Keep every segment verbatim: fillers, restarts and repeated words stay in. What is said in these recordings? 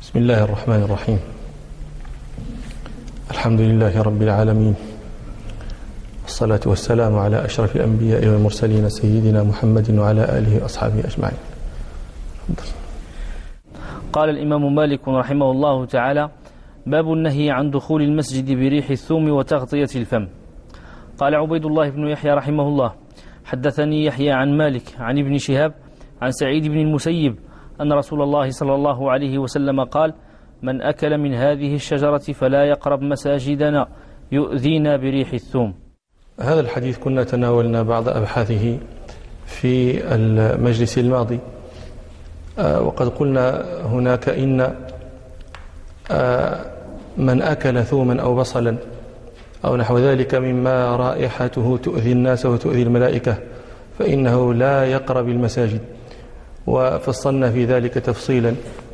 بسم الله الرحمن الرحيم. الحمد لله رب العالمين، والصلاة والسلام على أشرف الأنبياء والمرسلين سيدنا محمد وعلى آله وأصحابه أجمعين. قال الإمام مالك رحمه الله تعالى: باب النهي عن دخول المسجد بريح الثوم وتغطية الفم. قال عبيد الله بن يحيى رحمه الله: حدثني يحيى عن مالك عن ابن شهاب عن سعيد بن المسيب أن رسول الله صلى الله عليه وسلم قال: من أكل من هذه الشجرة فلا يقرب مساجدنا يؤذينا بريح الثوم. هذا الحديث كنا تناولنا بعض أبحاثه في المجلس الماضي، وقد قلنا هناك إن من أكل ثوما أو بصلا أو نحو ذلك مما رائحته تؤذي الناس وتؤذي الملائكة فإنه لا يقرب المساجد، وفصلنا في ذلك تفصيلا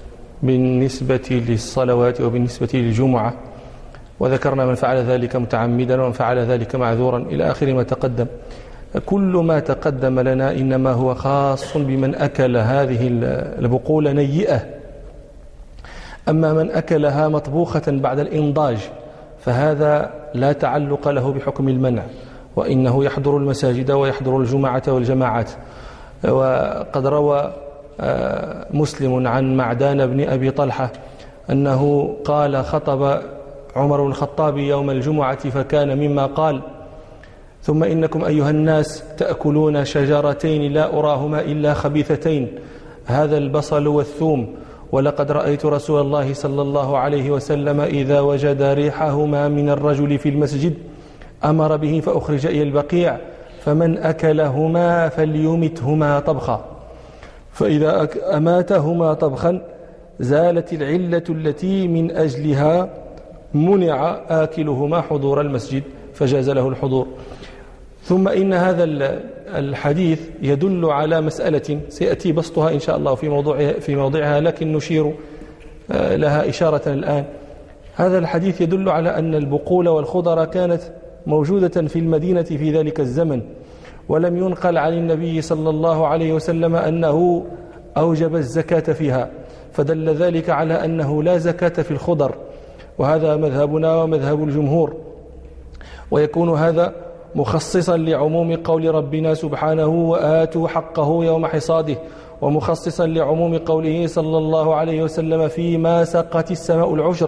بالنسبة للصلوات وبالنسبة للجمعة، وذكرنا من فعل ذلك متعمدا ومن فعل ذلك معذورا إلى آخر ما تقدم. كل ما تقدم لنا إنما هو خاص بمن أكل هذه البقول نيئة. أما من أكلها مطبوخة بعد الإنضاج فهذا لا تعلق له بحكم المنع، وإنه يحضر المساجد ويحضر الجمعة والجماعات. وقد روى مسلم عن معدان بن أبي طلحة أنه قال: خطب عمر الخطاب يوم الجمعة فكان مما قال: ثم إنكم أيها الناس تأكلون شجرتين لا أراهما إلا خبيثتين، هذا البصل والثوم، ولقد رأيت رسول الله صلى الله عليه وسلم إذا وجد ريحهما من الرجل في المسجد أمر به فأخرج إلى البقيع، فمن أكلهما فليمتهما طبخا، فإذا أماتهما طبخا زالت العلة التي من أجلها منع آكلهما حضور المسجد فجاز له الحضور. ثم إن هذا الحديث يدل على مسألة سيأتي بسطها إن شاء الله في موضوعها, في موضعها لكن نشير لها إشارة الآن. هذا الحديث يدل على أن البقول والخضر كانت موجودة في المدينة في ذلك الزمن، ولم ينقل عن النبي صلى الله عليه وسلم أنه أوجب الزكاة فيها، فدل ذلك على أنه لا زكاة في الخضر، وهذا مذهبنا ومذهب الجمهور. ويكون هذا مخصصا لعموم قول ربنا سبحانه: وآتوا حقه يوم حصاده، ومخصصا لعموم قوله صلى الله عليه وسلم: فيما سقت السماء العشر،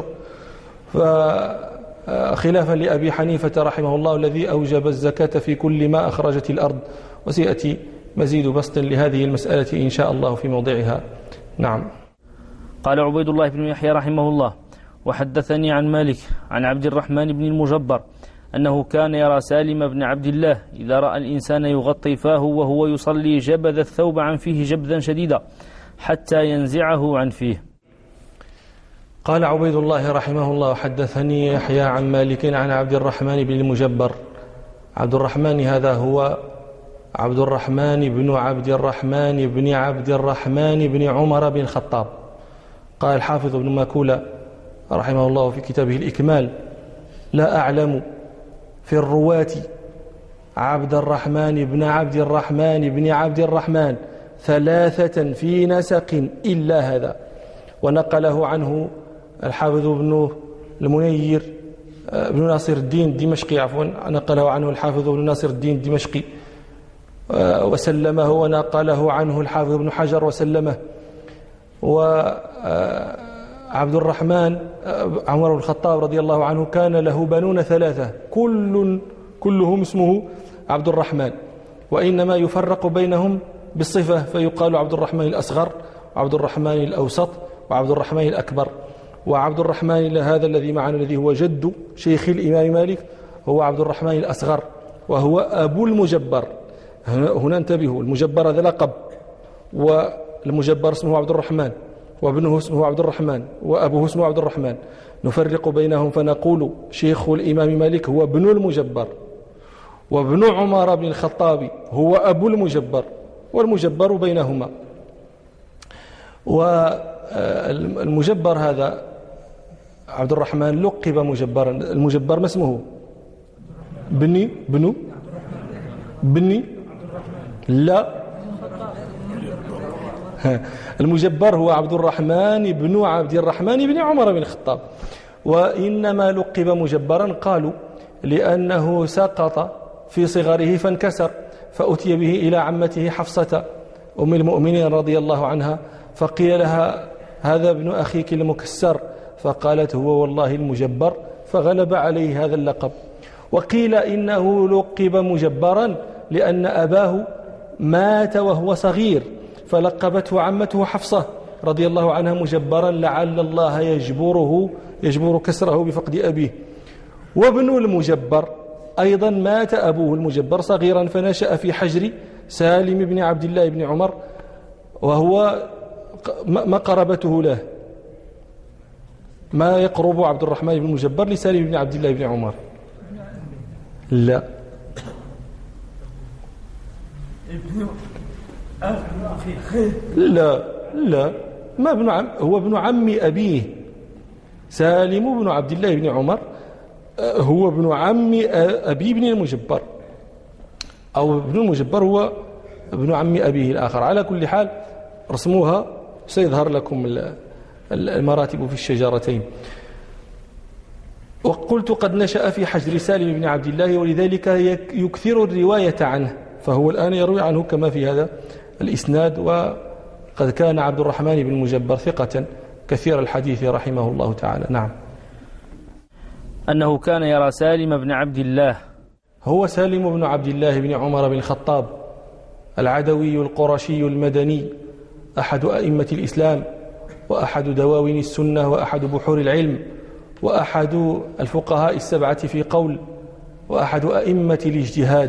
فخلافا لأبي حنيفة رحمه الله الذي أوجب الزكاة في كل ما أخرجت الأرض. وسيأتي مزيد بسط لهذه المسألة إن شاء الله في موضعها. نعم. قال عبيد الله بن يحيى رحمه الله: وحدثني عن مالك عن عبد الرحمن بن المجبر أنه كان يرى سالم بن عبد الله إذا رأى الإنسان يغطي فاه وهو يصلي جبذ الثوب عن فيه جبذا شديدا حتى ينزعه عن فيه. قال عبيد الله رحمه الله: حدثني يحيى عن مالك عن عبد الرحمن بن المجبر. عبد الرحمن هذا هو عبد الرحمن بن عبد الرحمن بن عبد الرحمن بن عمر بن الخطاب. قال الحافظ ابن ماكولة رحمه الله في كتابه الإكمال: لا أعلم في الرواة عبد الرحمن بن عبد الرحمن بن عبد الرحمن ثلاثة في نسق إلا هذا. ونقله عنه الحافظ ابن المنير ابن ناصر الدين الدمشقي عفوا نقله عنه الحافظ ابن ناصر الدين الدمشقي وسلمه، ونقله عنه الحافظ ابن حجر وسلمه. وعبد الرحمن عمر بن الخطاب رضي الله عنه كان له بنون ثلاثة كل كلهم اسمه عبد الرحمن، وإنما يفرق بينهم بالصفة فيقال عبد الرحمن الأصغر وعبد الرحمن الأوسط وعبد الرحمن الأكبر. وعبد الرحمن هذا الذي معنا الذي هو جد شيخ الإمام مالك هو عبد الرحمن الأصغر، وهو أبو المجبر. هنا انتبهوا، المجبر هذا لقب، والمجبر اسمه عبد الرحمن، وابنه اسمه عبد الرحمن، وأبوه اسمه عبد الرحمن. نفرق بينهم فنقول شيخ الإمام مالك هو ابن المجبر، وابن عمر بن الخطاب هو أبو المجبر، والمجبر بينهما. والمجبر هذا عبد الرحمن لقب مجبرا. المجبر ما اسمه؟ بني بنو بني لا المجبر هو عبد الرحمن بن عبد الرحمن بن عمر بن الخطاب. وإنما لقب مجبرا قالوا لأنه سقط في صغره فانكسر، فأتي به إلى عمته حفصة أم المؤمنين رضي الله عنها، فقيل لها هذا ابن أخيك المكسر، فقالت هو والله المجبر، فغلب عليه هذا اللقب. وقيل إنه لقب مجبرا لأن أباه مات وهو صغير، فلقبته عمته حفصة رضي الله عنها مجبرا لعل الله يجبره يجبر كسره بفقد أبيه. وابن المجبر أيضا مات أبوه المجبر صغيرا، فنشأ في حجر سالم بن عبد الله بن عمر، وهو ما قربته له، ما يقرب عبد الرحمن بن المجبر لسالم بن عبد الله بن عمر. لا لا لا ما ابن عم، هو ابن عم أبيه. سالم بن عبد الله بن عمر هو ابن عم أبي بن المجبر، أو ابن المجبر هو ابن عم أبيه الآخر. على كل حال رسموها سيظهر لكم المراتب في الشجرتين. وقلت قد نشأ في حجر سالم بن عبد الله، ولذلك يكثر الرواية عنه، فهو الآن يروي عنه كما في هذا الإسناد. وقد كان عبد الرحمن بن المجبر ثقة كثير الحديث رحمه الله تعالى. نعم. أنه كان يرى سالم بن عبد الله، هو سالم بن عبد الله بن عمر بن الخطاب العدوي القرشي المدني، أحد أئمة الإسلام، وأحد دواوين السنة، وأحد بحور العلم، وأحد الفقهاء السبعة في قول، وأحد أئمة الاجتهاد.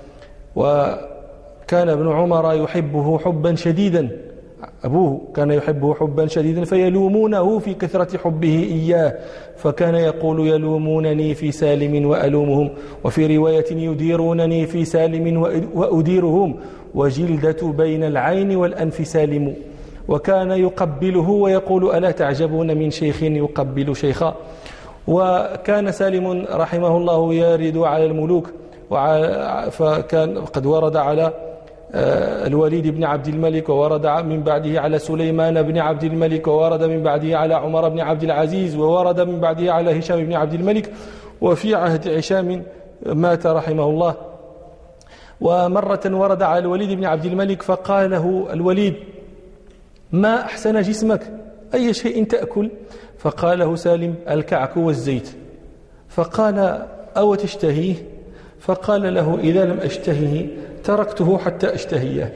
وكان ابن عمر يحبه حبا شديدا، أبوه كان يحبه حبا شديدا، فيلومونه في كثرة حبه إياه، فكان يقول يلومونني في سالم وألومهم، وفي رواية يديرونني في سالم وأديرهم، وجلدة بين العين والأنف سالم. وكان يقبله ويقول ألا تعجبون من شيخ يقبل شيخا. وكان سالم رحمه الله يرد على الملوك، فكان قد ورد على الوليد بن عبد الملك، وورد من بعده على سليمان بن عبد الملك، وورد من بعده على عمر بن عبد العزيز، وورد من بعده على هشام بن عبد الملك. وفي عهد هشام مات رحمه الله. ومرة ورد على الوليد بن عبد الملك، فقال له الوليد ما أحسن جسمك، أي شيء تأكل؟ فقال له سالم الكعك والزيت. فقال أو تشتهيه؟ فقال له إذا لم أشتهيه تركته حتى أشتهيه.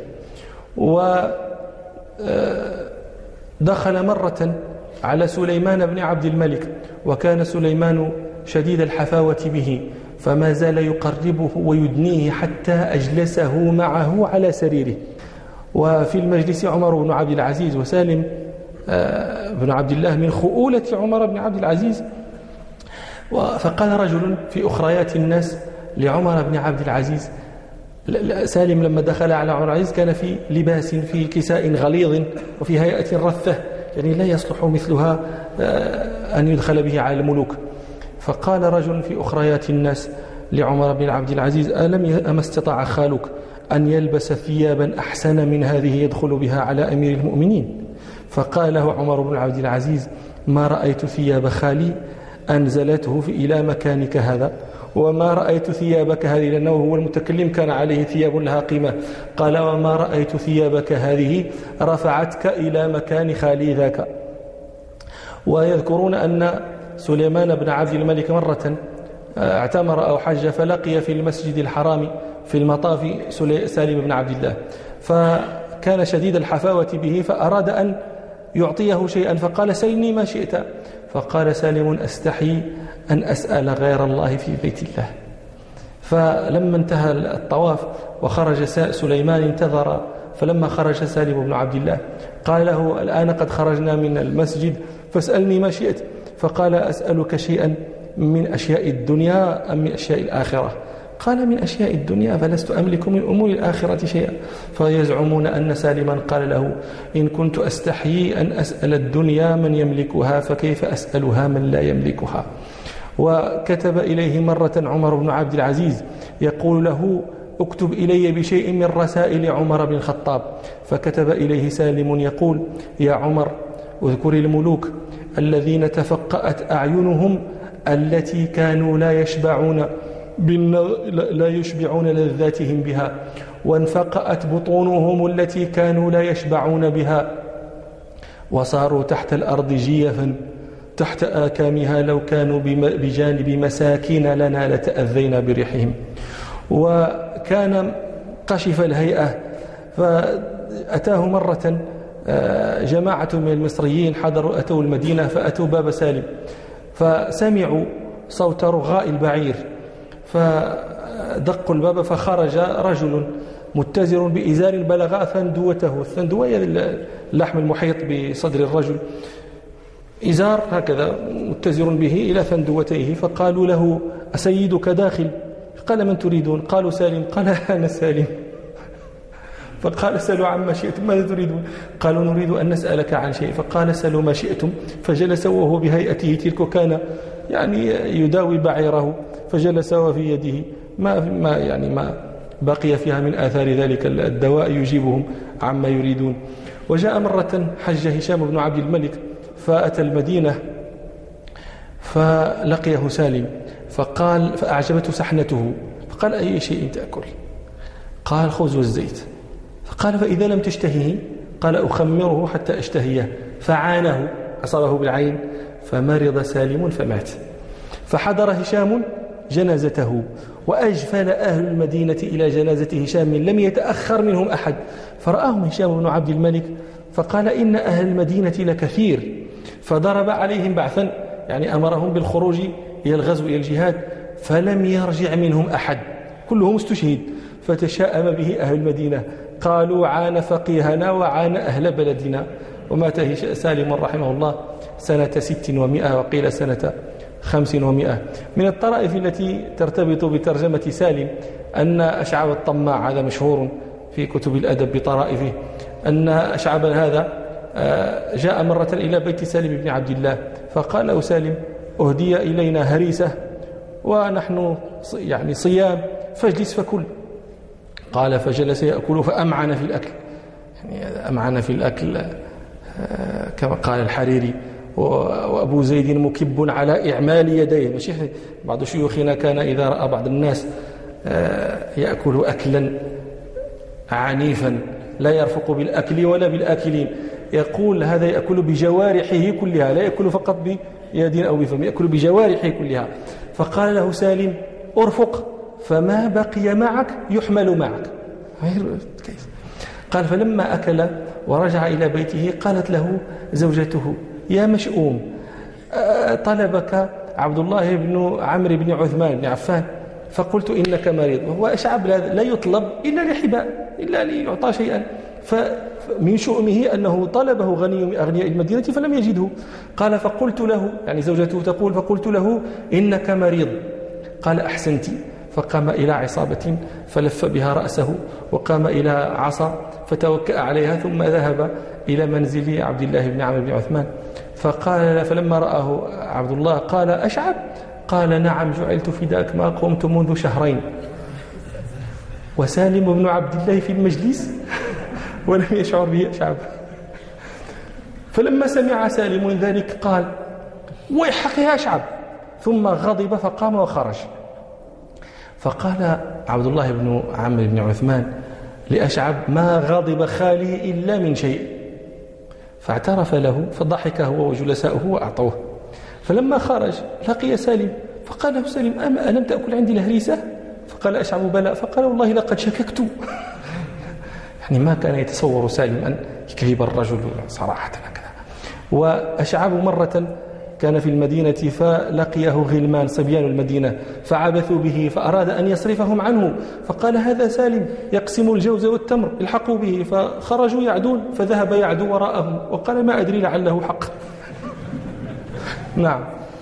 ودخل مرة على سليمان بن عبد الملك، وكان سليمان شديد الحفاوة به، فما زال يقربه ويدنيه حتى أجلسه معه على سريره. وفي المجلس عمر بن عبد العزيز وسالم بن عبد الله من خؤولة عمر بن عبد العزيز. فقال رجل في أخريات الناس لعمر بن عبد العزيز، سالم لما دخل على عمر العزيز كان في لباس في كساء غليظ وفي هيئة رثة، يعني لا يصلح مثلها أن يدخل به على الملوك. فقال رجل في أخريات الناس لعمر بن عبد العزيز ألم أما استطاع خالك أن يلبس ثيابا أحسن من هذه يدخل بها على أمير المؤمنين؟ فقال له عمر بن عبد العزيز ما رأيت ثياب خالي أنزلته في إلى مكانك هذا، وما رأيت ثيابك هذه، لأنه هو المتكلم كان عليه ثياب لها قيمة. قال وما رأيت ثيابك هذه رفعتك إلى مكان خالي ذاك. ويذكرون أن سليمان بن عبد الملك مرة اعتمر أو حج، فلقي في المسجد الحرام في المطاف سالم بن عبد الله، فكان شديد الحفاوة به، فأراد أن يعطيه شيئا، فقال سلني ما شئت. فقال سالم أستحي أن أسأل غير الله في بيت الله. فلما انتهى الطواف وخرج سليمان انتظر، فلما خرج سالم بن عبد الله قال له الآن قد خرجنا من المسجد فاسألني ما شئت. فقال أسألك شيئا من أشياء الدنيا أم من أشياء الآخرة؟ قال من أشياء الدنيا، فلست أملك من أمور الآخرة شيئا. فيزعمون أن سالما قال له إن كنت أستحيي أن أسأل الدنيا من يملكها فكيف أسألها من لا يملكها. وكتب إليه مرة عمر بن عبد العزيز يقول له اكتب إلي بشيء من رسائل عمر بن الخطاب. فكتب إليه سالم يقول: يا عمر، اذكر الملوك الذين تفقأت أعينهم التي كانوا لا يشبعون لا يشبعون لذاتهم بها، وانفقأت بطونهم التي كانوا لا يشبعون بها، وصاروا تحت الأرض جيفا تحت آكامها، لو كانوا بجانب مساكين لنا لتأذينا بريحهم. وكان قشف الهيئة، فأتاه مرة جماعة من المصريين حضروا أتوا المدينة، فأتوا باب سالم فسمعوا صوت رغاء البعير، فدقوا الباب، فخرج رجل متزر بإزار بلغ ثندوته. الثندوة هي اللحم المحيط بصدر الرجل، إزار هكذا متزر به إلى ثندوتيه. فقالوا له: أسيدك داخل؟ قال: من تريدون؟ قالوا: سالم. قال: أنا سالم. فقال: سلوا عما شئتم، ماذا تريدون؟ قالوا: نريد أن نسألك عن شيء. فقال: سلوا ما شئتم. فجلس وهو بهيئته تلك، كان يعني يداوي بعيره، فجلس وفي يده ما ما يعني ما بقي فيها من آثار ذلك الدواء يجيبهم عما يريدون. وجاء مرة حج هشام بن عبد الملك، فأتى المدينة فلقيه سالم، فقال فأعجبته سحنته، فقال: أي شيء تأكل؟ قال: خبز والزيت. فقال: فإذا لم تشتهيه؟ قال: أخمره حتى أشتهيه. فعانه، أصابه بالعين، فمرض سالم فمات. فحضر هشام جنازته، وأجفل أهل المدينة إلى جنازة هشام لم يتأخر منهم أحد. فرآهم هشام بن عبد الملك فقال: إن أهل المدينة لكثير. فضرب عليهم بعثا، يعني أمرهم بالخروج إلى الغزو إلى الجهاد، فلم يرجع منهم أحد، كلهم استشهد. فتشاءم به أهل المدينة، قالوا: عان فقيهنا وعان أهل بلدنا. ومات سالم رحمه الله سنة ست ومئة، وقيل سنة خمس ومئة. من الطرائف التي ترتبط بترجمة سالم أن أشعب الطماع، هذا مشهور في كتب الأدب بطرائفه، أن أشعب هذا جاء مرة إلى بيت سالم بن عبد الله، فقال له سالم: أهدي إلينا هريسة ونحن يعني صيام، فاجلس فكل. قال: فجلس يأكل فأمعن في الأكل، يعني أمعن في الأكل كما قال الحريري. وأبو زيد مكب على إعمال يديه. ماشي بعض شيوخنا كان إذا رأى بعض الناس يأكل أكلا عنيفا لا يرفق بالأكل ولا بالآكلين، يقول: هذا يأكل بجوارحه كلها، لا يأكل فقط بيد أو بفم، يأكل بجوارحه كلها. فقال له سالم: أرفق، فما بقي معك يحمل معك. قال: فلما أكل ورجع إلى بيته قالت له زوجته: يا مشؤوم، طلبك عبد الله بن عمرو بن عثمان بن عفان، فقلت إنك مريض. وهو أشعب لا يطلب إلا لحباء، إلا ليعطى شيئا. فمن شؤمه أنه طلبه غني من أغنياء المدينة فلم يجده. قال: فقلت له، يعني زوجته تقول: فقلت له إنك مريض. قال: أحسنت. فقام إلى عصابة فلف بها رأسه، وقام إلى عصا فتوكأ عليها، ثم ذهب إلى منزل عبد الله بن عمرو بن عثمان. فقال فلما رآه عبد الله قال: أشعب؟ قال: نعم، جعلت فداك، ما قمت منذ شهرين. وسالم بن عبد الله في المجلس ولم يشعر به أشعب. فلما سمع سالم ذلك قال: ويحك يا أشعب، ثم غضب فقام وخرج. فقال عبد الله بن عمرو بن عثمان لأشعب: ما غضب خالي إلا من شيء. فاعترف له، فضحك هو وجلساؤه وأعطوه. فلما خرج لقي سالم، فقال له سالم: أما ألم تأكل عندي الهريسة؟ فقال أشعب: بلى. فقال: والله لقد شككت. يعني ما كان يتصور سالم أن يكذب الرجل صراحة هكذا. وأشعب مرة كان في المدينة فلقيه غلمان صبيان المدينة فعبثوا به، فأراد أن يصرفهم عنه، فقال: هذا سالم يقسم الجوز والتمر، الحقوا به. فخرجوا يعدون، فذهب يعدو وراءهم وقال: ما أدري لعله حق. نعم.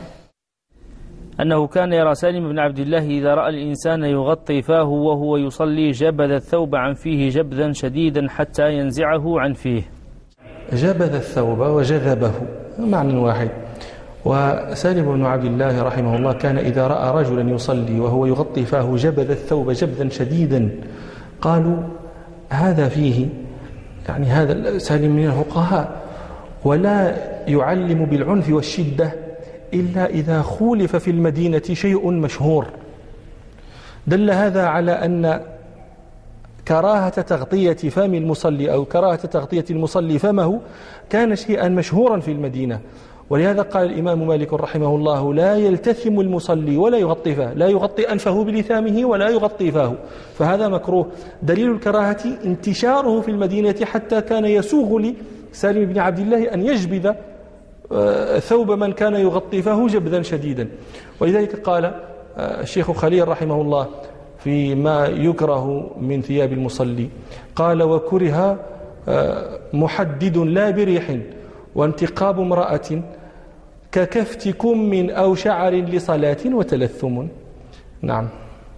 أنه كان يرى سالم بن عبد الله إذا رأى الإنسان يغطي فاه وهو يصلي جبذ الثوب عن فيه جبذا شديدا حتى ينزعه عن فيه. جبذ الثوب وجذبه معنى واحد. وسالم بن عبد الله رحمه الله كان إذا رأى رجلا يصلي وهو يغطي فاه جبذ الثوب جبذا شديدا قالوا هذا فيه، يعني هذا سالم من الفقهاء ولا يعلم بالعنف والشدة إلا إذا خولف في المدينة شيء مشهور. دل هذا على أن كراهة تغطية فم المصلي أو كراهة تغطية المصلي فمه كان شيئا مشهورا في المدينة، ولهذا قال الإمام مالك رحمه الله لا يلتثم المصلي ولا يغطي فاه، لا يغطي أنفه بلثامه ولا يغطي فاه، فهذا مكروه. دليل الكراهة انتشاره في المدينة حتى كان يسوغ لسالم بن عبد الله أن يجبذ ثوب من كان يغطي فاه جبذا شديدا. ولذلك قال الشيخ خليل رحمه الله فيما يكره من ثياب المصلي قال وكره محدد لا بريح وانتقاب امرأة ككفت كم أو شعر لصلاة وتلثم. نعم.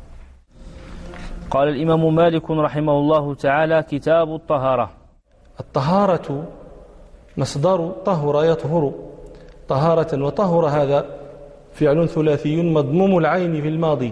قال الإمام مالك رحمه الله تعالى كتاب الطهارة. الطهارة مصدر طهر يطهر طهارة، وطهر هذا فعل ثلاثي مضموم العين في الماضي،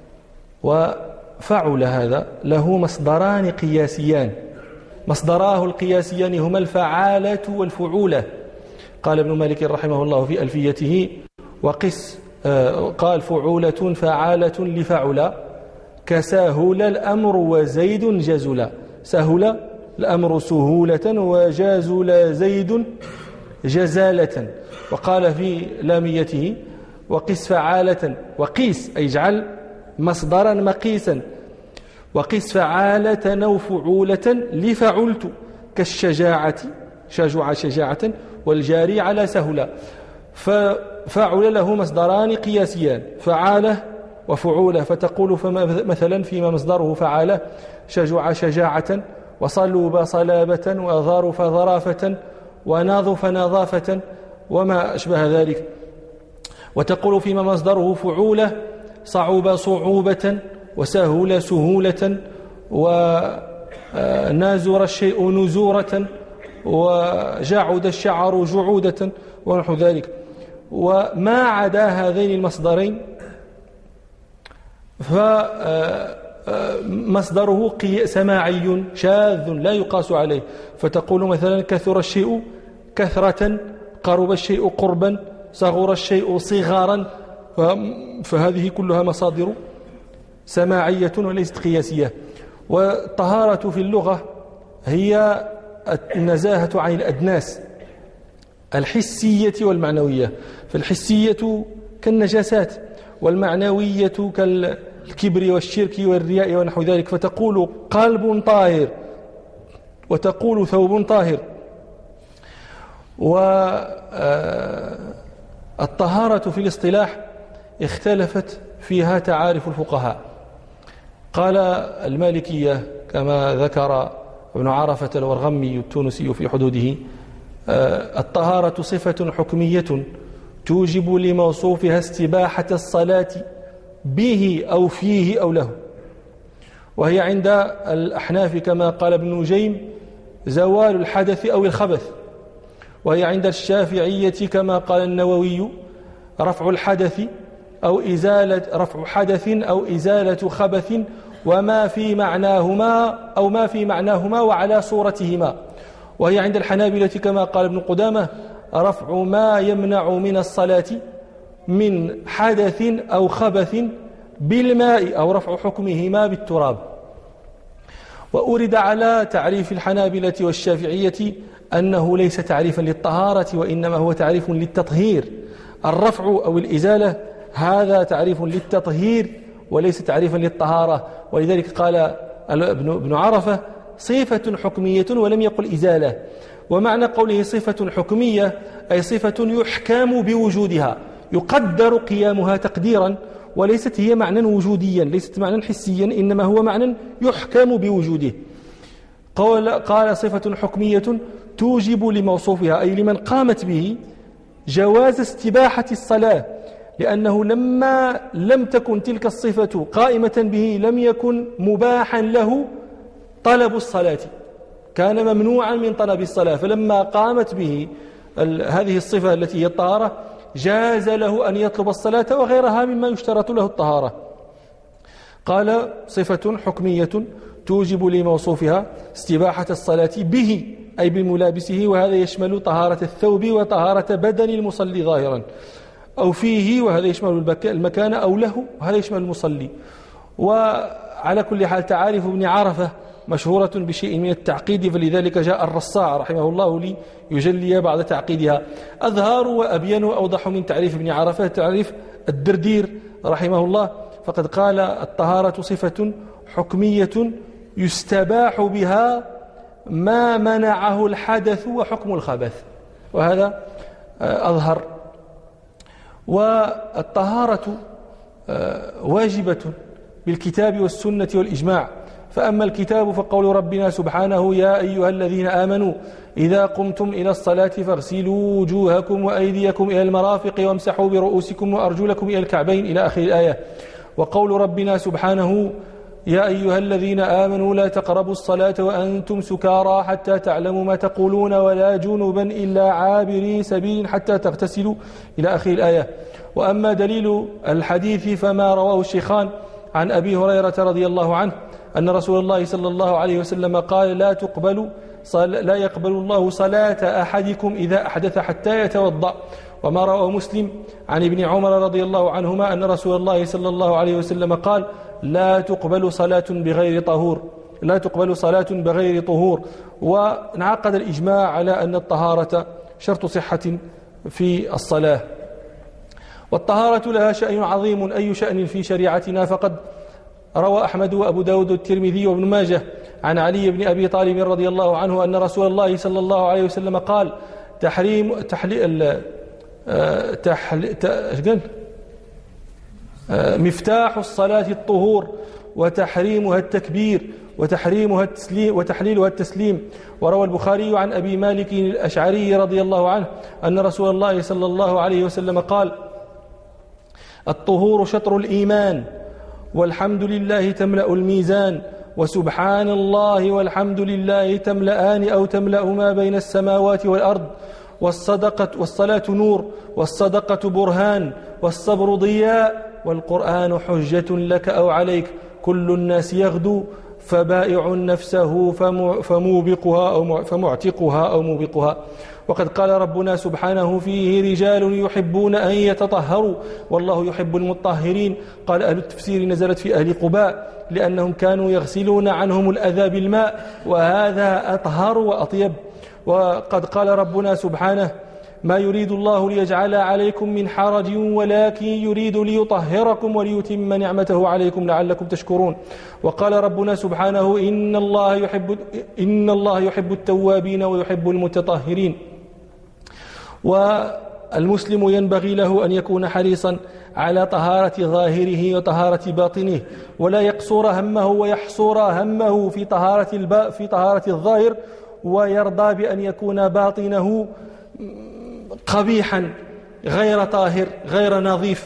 وفعل هذا له مصدران قياسيان، مصدراه القياسيان هما الفعالة والفعولة. قال ابن مالك رحمه الله في ألفيته وقس قال فعولة فعالة لفعل كسهل الأمر وزيد جزل، سهل الأمر سهولة وجازل زيد جزالة. وقال في لاميته وقس فعالة، وقيس أي اجعل مصدرا مقيسا، وقس فعالة أو فعولة لفعلت كالشجاعة شجع شجاعة والجاري على سهولة. ففعل له مصدران قياسيان فعالة وفعولة، فتقول فما مثلا فيما مصدره فعالة شجع شجاعة وصلوب صلابة وظرف ظرافة وناظف نظافة وما أشبه ذلك. وتقول فيما مصدره فعولة صعوب صعوبة وسهول سهولة ونازر الشيء نزورة وجعد الشعر جعودة ونحو ذلك. وما عدا هذين المصدرين فمصدره سماعي شاذ لا يقاس عليه، فتقول مثلا كثر الشيء كثرة، قرب الشيء قربا، صغر الشيء صغارا، فهذه كلها مصادر سماعية وليست قياسية. والطهارة في اللغة هي النزاهة عن الأدناس الحسية والمعنوية، فالحسية كالنجاسات والمعنوية كالكبر والشرك والرياء ونحو ذلك. فتقول قلب طاهر وتقول ثوب طاهر. والطهارة في الاصطلاح اختلفت فيها تعارف الفقهاء. قال المالكية كما ذكر ابن عرفة الورغمي التونسي في حدوده الطهارة صفة حكمية توجب لموصوفها استباحة الصلاة به أو فيه أو له. وهي عند الأحناف كما قال ابن نجيم زوال الحدث أو الخبث. وهي عند الشافعية كما قال النووي رفع الحدث أو إزالة رفع حدث أو إزالة خبث وما في معناهما أو ما في معناهما وعلى صورتهما. وهي عند الحنابلة كما قال ابن قدامة رفع ما يمنع من الصلاة من حدث أو خبث بالماء أو رفع حكمهما بالتراب. وأورد على تعريف الحنابلة والشافعية أنه ليس تعريفا للطهارة وإنما هو تعريف للتطهير. الرفع أو الإزالة هذا تعريف للتطهير وليس تعريفا للطهارة. ولذلك قال ابن عرفة صفة حكمية ولم يقل إزالة. ومعنى قوله صفة حكمية أي صفة يحكم بوجودها، يقدر قيامها تقديرا، وليست هي معنى وجوديا، ليست معنى حسيا، إنما هو معنى يحكم بوجوده. قال, قال صفة حكمية توجب لموصوفها أي لمن قامت به جواز استباحة الصلاة، لأنه لما لم تكن تلك الصفة قائمة به لم يكن مباحا له طلب الصلاة، كان ممنوعا من طلب الصلاة. فلما قامت به هذه الصفة التي هي الطهارة جاز له أن يطلب الصلاة وغيرها مما يشترط له الطهارة. قال صفة حكمية توجب لموصوفها استباحة الصلاة به أي بملابسه، وهذا يشمل طهارة الثوب وطهارة بدن المصلي ظاهرا أو فيه، وهذا يشمل المكان، أو له وهذا يشمل المصلي. وعلى كل حال تعارف ابن عرفة مشهورة بشيء من التعقيد، فلذلك جاء الرصاع رحمه الله ليجلي بعض تعقيدها. أظهر وأبين أوضح من تعريف ابن عرفة تعريف الدردير رحمه الله، فقد قال الطهارة صفة حكمية يستباح بها ما منعه الحدث وحكم الخبث، وهذا أظهر. والطهارة واجبة بالكتاب والسنة والإجماع، فأما الكتاب فقول ربنا سبحانه يا أيها الذين آمنوا إذا قمتم إلى الصلاة فاغسلوا وجوهكم وأيديكم إلى المرافق وامسحوا برؤوسكم وأرجلكم إلى الكعبين إلى آخر الآية. وقول ربنا سبحانه يا أيها الذين آمنوا لا تقربوا الصلاة وأنتم سكارى حتى تعلموا ما تقولون ولا جنبا إلا عابري سبيل حتى تغتسلوا إلى آخر الآية. وأما دليل الحديث فما رواه الشيخان عن أبي هريرة رضي الله عنه أن رسول الله صلى الله عليه وسلم قال لا تقبل لا يقبل الله صلاة أحدكم إذا أحدث حتى يتوضأ. وما رواه مسلم عن ابن عمر رضي الله عنهما أن رسول الله صلى الله عليه وسلم قال لا تقبل صلاة بغير طهور لا تقبل صلاة بغير طهور. وانعقد الإجماع على أن الطهارة شرط صحة في الصلاة. والطهارة لها شأن عظيم أي شأن في شريعتنا، فقد روى أحمد وأبو داود والترمذي وابن ماجه عن علي بن أبي طالب رضي الله عنه أن رسول الله صلى الله عليه وسلم قال تحريم تحليل تحليل تحليل مفتاح الصلاة الطهور وتحريمها التكبير وتحريمها التسليم وتحليلها التسليم. وروى البخاري عن أبي مالك الأشعري رضي الله عنه أن رسول الله صلى الله عليه وسلم قال الطهور شطر الإيمان والحمد لله تملأ الميزان وسبحان الله والحمد لله تملأان أو تملأ ما بين السماوات والأرض والصدقة والصلاة نور والصدقة برهان والصبر ضياء والقرآن حجة لك أو عليك كل الناس يغدو فبائع نفسه فموبقها أو فمعتقها أو موبقها. وقد قال ربنا سبحانه فيه رجال يحبون أن يتطهروا والله يحب المطهرين. قال أهل التفسير نزلت في أهل قباء لأنهم كانوا يغسلون عنهم الأذى بالماء وهذا أطهر وأطيب. وقد قال ربنا سبحانه ما يريد الله ليجعل عليكم من حرج ولكن يريد ليطهركم وليتم نعمته عليكم لعلكم تشكرون. وقال ربنا سبحانه إن الله يحب إن الله يحب التوابين ويحب المتطهرين. والمسلم ينبغي له أن يكون حريصا على طهارة ظاهره وطهارة باطنه ولا يقصر همه ويحصر همه في طهارة الباء في طهارة الظاهر ويرضى بأن يكون باطنه قبيحا غير طاهر غير نظيف.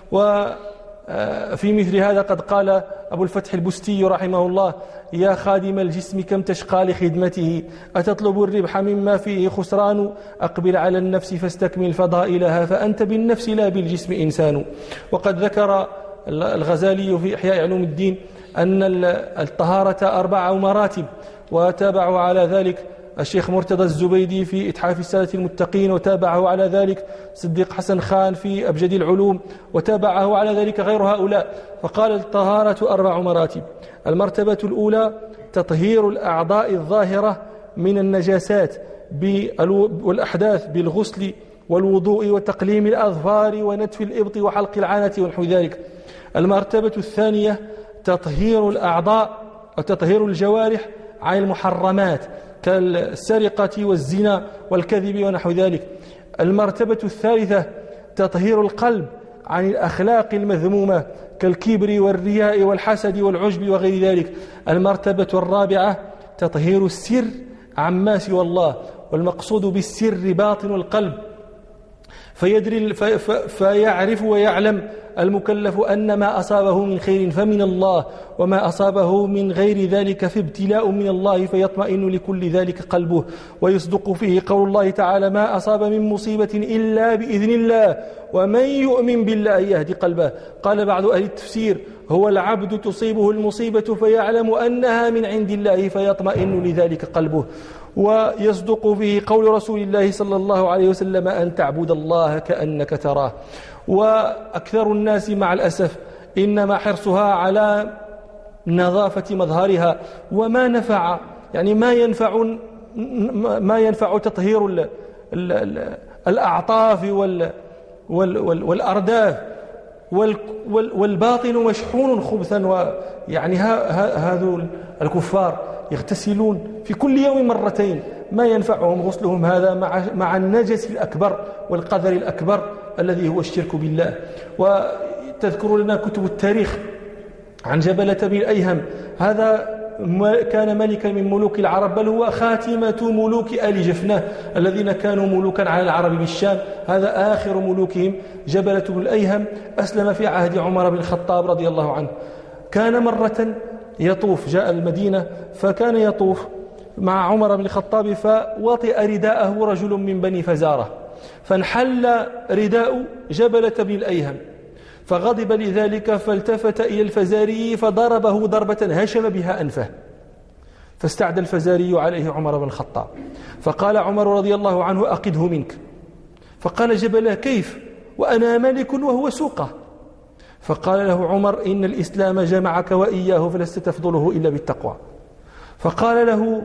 وفي مثل هذا قد قال أبو الفتح البستي رحمه الله يا خادم الجسم كم تشقى لخدمته أتطلب الربح مما فيه خسران أقبل على النفس فاستكمل فضائلها فأنت بالنفس لا بالجسم إنسان. وقد ذكر الغزالي في إحياء علوم الدين أن الطهارة أربع مراتب وتابعوا على ذلك الشيخ مرتضى الزبيدي في إتحاف السادة المتقين وتابعه على ذلك صديق حسن خان في أبجد العلوم وتابعه على ذلك غير هؤلاء. فقال الطهارة أربع مراتب. المرتبة الأولى تطهير الأعضاء الظاهرة من النجاسات والأحداث بالغسل والوضوء وتقليم الأظفار ونتف الإبط وحلق العانة ونحو ذلك. المرتبة الثانية تطهير الأعضاء وتطهير الجوارح عن المحرمات كالسرقة والزنا والكذب ونحو ذلك. المرتبة الثالثة تطهير القلب عن الأخلاق المذمومة كالكبر والرياء والحسد والعجب وغير ذلك. المرتبة الرابعة تطهير السر عما سوى الله، والمقصود بالسر باطن القلب فيدري فيعرف ويعلم المكلف أن ما أصابه من خير فمن الله وما أصابه من غير ذلك فابتلاء من الله، فيطمئن لكل ذلك قلبه ويصدق فيه قول الله تعالى: ما أصاب من مصيبة إلا بإذن الله ومن يؤمن بالله يهدي قلبه. قال بعض أهل التفسير: هو العبد تصيبه المصيبة فيعلم أنها من عند الله فيطمئن لذلك قلبه. ويصدق فيه قول رسول الله صلى الله عليه وسلم: أن تعبد الله كأنك تراه. وأكثر الناس مع الأسف إنما حرصها على نظافة مظهرها وما نفع يعني ما ينفع ما ينفع تطهير ال ال ال الأعطاف وال وال وال والأرداف وال وال والباطن مشحون خبثا. ويعني هذو الكفار يغتسلون في كل يوم مرتين، ما ينفعهم غسلهم هذا مع مع النجس الأكبر والقدر الأكبر الذي هو الشرك بالله. وتذكر لنا كتب التاريخ عن جبلة بن الأيهم، هذا كان ملكا من ملوك العرب، بل هو خاتمة ملوك آل جفنة الذين كانوا ملوكا على العرب بالشام. هذا آخر ملوكهم جبلة بن الأيهم، أسلم في عهد عمر بن الخطاب رضي الله عنه. كان مرة يطوف، جاء المدينة فكان يطوف مع عمر بن الخطاب، فوطئ رداءه رجل من بني فزارة، فانحل رداء جبلة بن الأيهم، فغضب لذلك فالتفت إلى الفزاري فضربه ضربة هشم بها أنفه، فاستعدى الفزاري عليه عمر بن الخطاب، فقال عمر رضي الله عنه: أقده منك. فقال جبلة: كيف وأنا ملك وهو سوقه؟ فقال له عمر: إن الإسلام جمعك وإياه فلست تفضله إلا بالتقوى. فقال له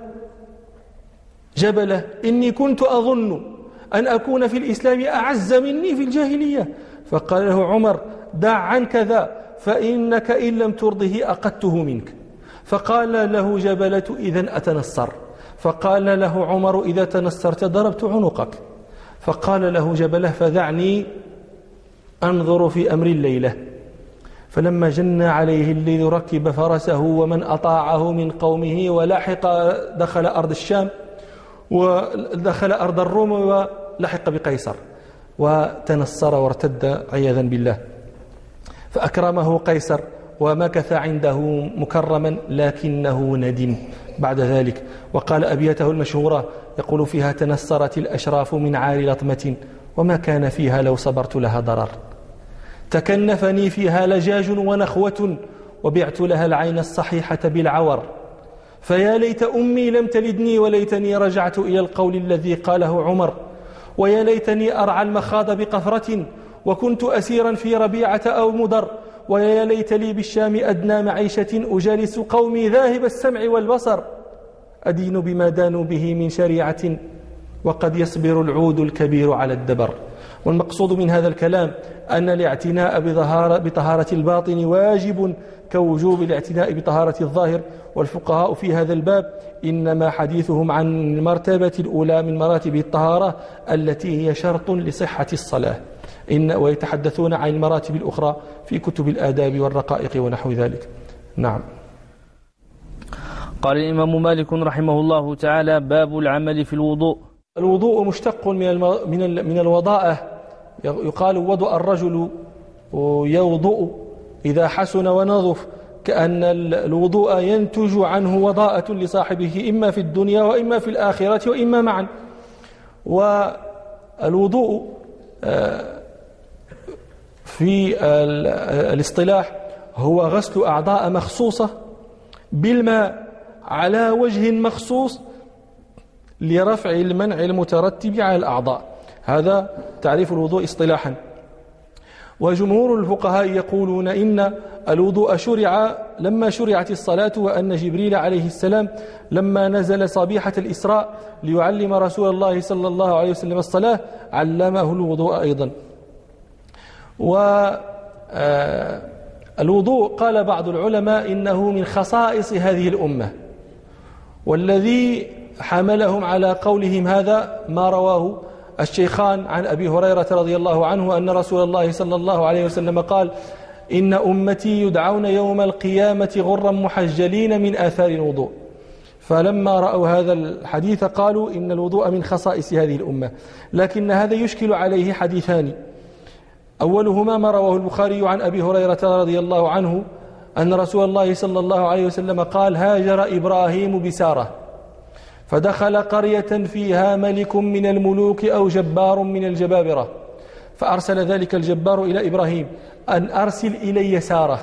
جبلة: إني كنت أظن أن أكون في الإسلام أعز مني في الجاهلية. فقال له عمر: دع عنك ذا فإنك إن لم ترضه أقدته منك. فقال له جبلة: إذن أتنصر. فقال له عمر: إذا تنصرت ضربت عنقك. فقال له جبلة: فدعني أنظر في أمر الليلة. فلما جن عليه الليل ركب فرسه ومن أطاعه من قومه ولحق، دخل أرض الشام ودخل أرض الروم ولحق بقيصر وتنصر وارتد عياذا بالله. فأكرمه قيصر ومكث عنده مكرما، لكنه ندم بعد ذلك وقال أبياته المشهورة يقول فيها: تنصرت الأشراف من عار لطمة وما كان فيها لو صبرت لها ضرر، تكنفني فيها لجاج ونخوة وبعت لها العين الصحيحة بالعور، فيا ليت أمي لم تلدني وليتني رجعت إلى القول الذي قاله عمر، ويا ليتني أرعى المخاض بقفرة وكنت أسيرا في ربيعة أو مضر، ويا ليت لي بالشام أدنى معيشة أجالس قومي ذاهب السمع والبصر، أدين بما دانوا به من شريعة وقد يصبر العود الكبير على الدبر. والمقصود من هذا الكلام أن الاعتناء بطهارة الباطن واجب كوجوب الاعتناء بطهارة الظاهر. والفقهاء في هذا الباب إنما حديثهم عن المرتبة الأولى من مراتب الطهارة التي هي شرط لصحة الصلاة، إن ويتحدثون عن المراتب الأخرى في كتب الآداب والرقائق ونحو ذلك. نعم. قال الإمام مالك رحمه الله تعالى: باب العمل في الوضوء. الوضوء مشتق من من من الوضاءة، يقال وضوء الرجل يوضوء إذا حسن ونظف، كأن الوضوء ينتج عنه وضاءة لصاحبه إما في الدنيا وإما في الآخرة وإما معا. والوضوء في الاصطلاح هو غسل أعضاء مخصوصة بالماء على وجه مخصوص لرفع المنع المترتب على الأعضاء. هذا تعريف الوضوء اصطلاحا. وجمهور الفقهاء يقولون إن الوضوء شرع لما شرعت الصلاة، وأن جبريل عليه السلام لما نزل صبيحة الإسراء ليعلم رسول الله صلى الله عليه وسلم الصلاة علمه الوضوء أيضا. والوضوء قال بعض العلماء إنه من خصائص هذه الأمة، والذي حملهم على قولهم هذا ما رواه الشيخان عن أبي هريرة رضي الله عنه أن رسول الله صلى الله عليه وسلم قال: إن أمتي يدعون يوم القيامة غرا محجلين من آثار الوضوء. فلما رأوا هذا الحديث قالوا إن الوضوء من خصائص هذه الأمة، لكن هذا يشكل عليه حديثان. أولهما ما رواه البخاري عن أبي هريرة رضي الله عنه أن رسول الله صلى الله عليه وسلم قال: هاجر إبراهيم بسارة فدخل قرية فيها ملك من الملوك أو جبار من الجبابرة، فأرسل ذلك الجبار إلى إبراهيم أن أرسل إلي سارة،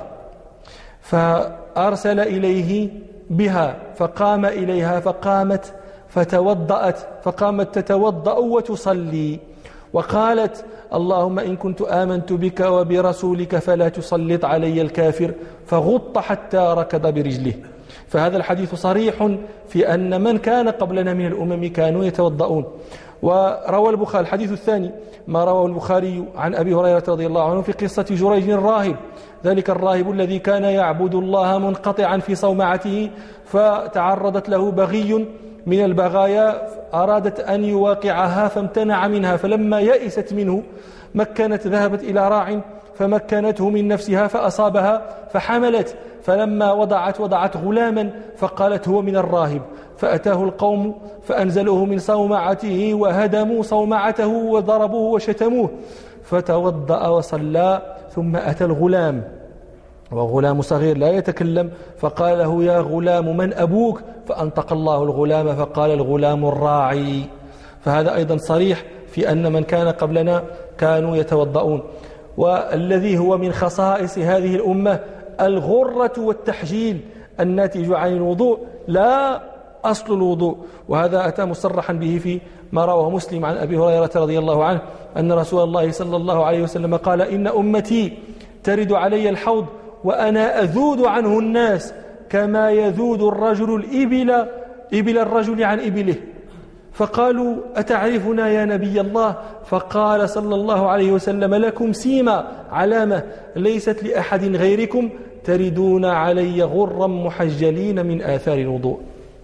فأرسل إليه بها فقام إليها فقامت فتوضأت فقامت تتوضأ وتصلي، وقالت: اللهم إن كنت آمنت بك وبرسولك فلا تسلط علي الكافر، فغط حتى ركض برجله. فهذا الحديث صريح في أن من كان قبلنا من الأمم كانوا يتوضؤون. وروى البخاري الحديث الثاني ما رواه البخاري عن أبي هريرة رضي الله عنه في قصة جريج الراهب، ذلك الراهب الذي كان يعبد الله منقطعا في صومعته، فتعرضت له بغي من البغايا أرادت أن يواقعها فامتنع منها، فلما يئست منه مكنت ذهبت إلى راع فمكنته من نفسها فأصابها فحملت، فلما وضعت وضعت غلاما فقالت هو من الراهب، فأتاه القوم فأنزلوه من صومعته وهدموا صومعته وضربوه وشتموه، فتوضأ وصلى، ثم أتى الغلام وغلام صغير لا يتكلم، فقال له: يا غلام من أبوك؟ فأنطق الله الغلام فقال: الغلام الراعي. فهذا أيضا صريح في أن من كان قبلنا كانوا يتوضؤون. والذي هو من خصائص هذه الأمة الغرة والتحجيل الناتج عن الوضوء لا أصل الوضوء، وهذا أتى مصرحا به في ما رواه مسلم عن أبي هريرة رضي الله عنه أن رسول الله صلى الله عليه وسلم قال: إن أمتي ترد علي الحوض وأنا أذود عنه الناس كما يذود الرجل الإبل إبل الرجل عن إبله. فقالوا: أتعرفنا يا نبي الله؟ فقال صلى الله عليه وسلم: لكم سيما علامة ليست لأحد غيركم، تردون علي غرا محجلين من آثار الوضوء.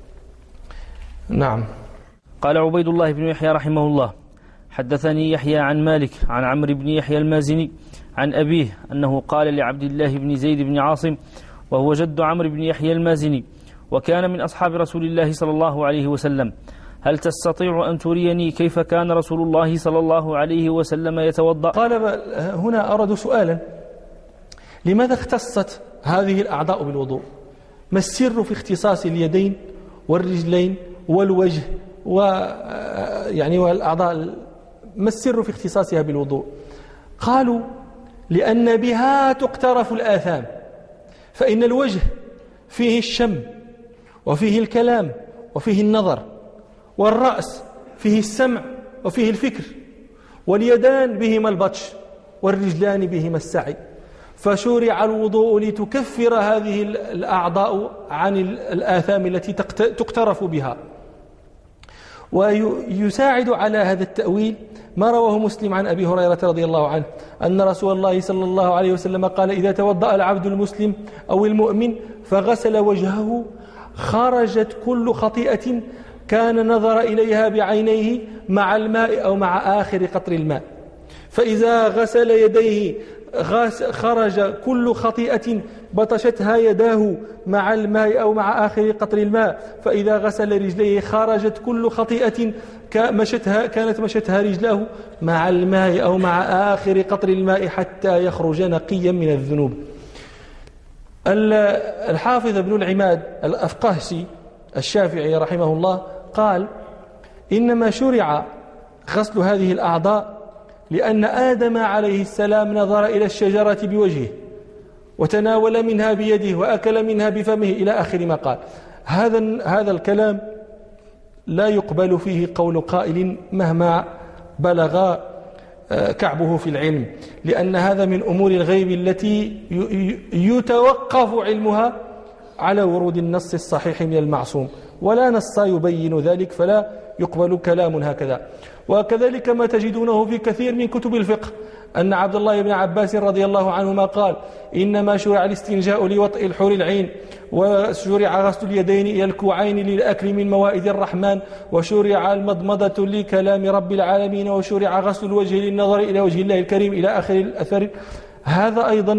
نعم. قال عبيد الله بن يحيى رحمه الله: حدثني يحيى عن مالك عن عمرو بن يحيى المازني عن أبيه أنه قال لعبد الله بن زيد بن عاصم وهو جد عمرو بن يحيى المازني وكان من أصحاب رسول الله صلى الله عليه وسلم: هل تستطيع أن تريني كيف كان رسول الله صلى الله عليه وسلم يتوضأ؟ قال: هنا أرد سؤالا: لماذا اختصت هذه الأعضاء بالوضوء؟ ما السر في اختصاص اليدين والرجلين والوجه ويعني والأعضاء؟ ما السر في اختصاصها بالوضوء؟ قالوا: لأن بها تقترف الآثام، فإن الوجه فيه الشم وفيه الكلام وفيه النظر، والرأس فيه السمع وفيه الفكر، واليدان بهما البطش، والرجلان بهما السعي، فشرع الوضوء لتكفر هذه الأعضاء عن الآثام التي تقترف بها. ويساعد على هذا التأويل ما رواه مسلم عن أبي هريرة رضي الله عنه أن رسول الله صلى الله عليه وسلم قال: إذا توضأ العبد المسلم أو المؤمن فغسل وجهه خرجت كل خطيئة كان نظر إليها بعينيه مع الماء أو مع آخر قطر الماء. فإذا غسل يديه خرج كل خطيئة بطشتها يداه مع الماء أو مع آخر قطر الماء. فإذا غسل رجليه خرجت كل خطيئة مشتها كانت مشتها رجلاه مع الماء أو مع آخر قطر الماء حتى يخرج نقيا من الذنوب. الحافظ ابن العماد الأفقهسي الشافعي رحمه الله قال: إنما شرع غسل هذه الأعضاء لأن آدم عليه السلام نظر إلى الشجرة بوجهه وتناول منها بيده وأكل منها بفمه إلى آخر ما قال. هذا هذا الكلام لا يقبل فيه قول قائل مهما بلغ كعبه في العلم، لأن هذا من أمور الغيب التي يتوقف علمها على ورود النص الصحيح من المعصوم، ولا نص يبين ذلك، فلا يقبل كلام هكذا. وكذلك ما تجدونه في كثير من كتب الفقه أن عبد الله بن عباس رضي الله عنهما قال: إنما شرع الاستنجاء لوطئ الحور العين، وشرع غسل اليدين إلى الكوعين للأكل من موائد الرحمن، وشرع المضمضة لكلام رب العالمين، وشرع غسل الوجه للنظر إلى وجه الله الكريم إلى آخر الأثر. هذا أيضا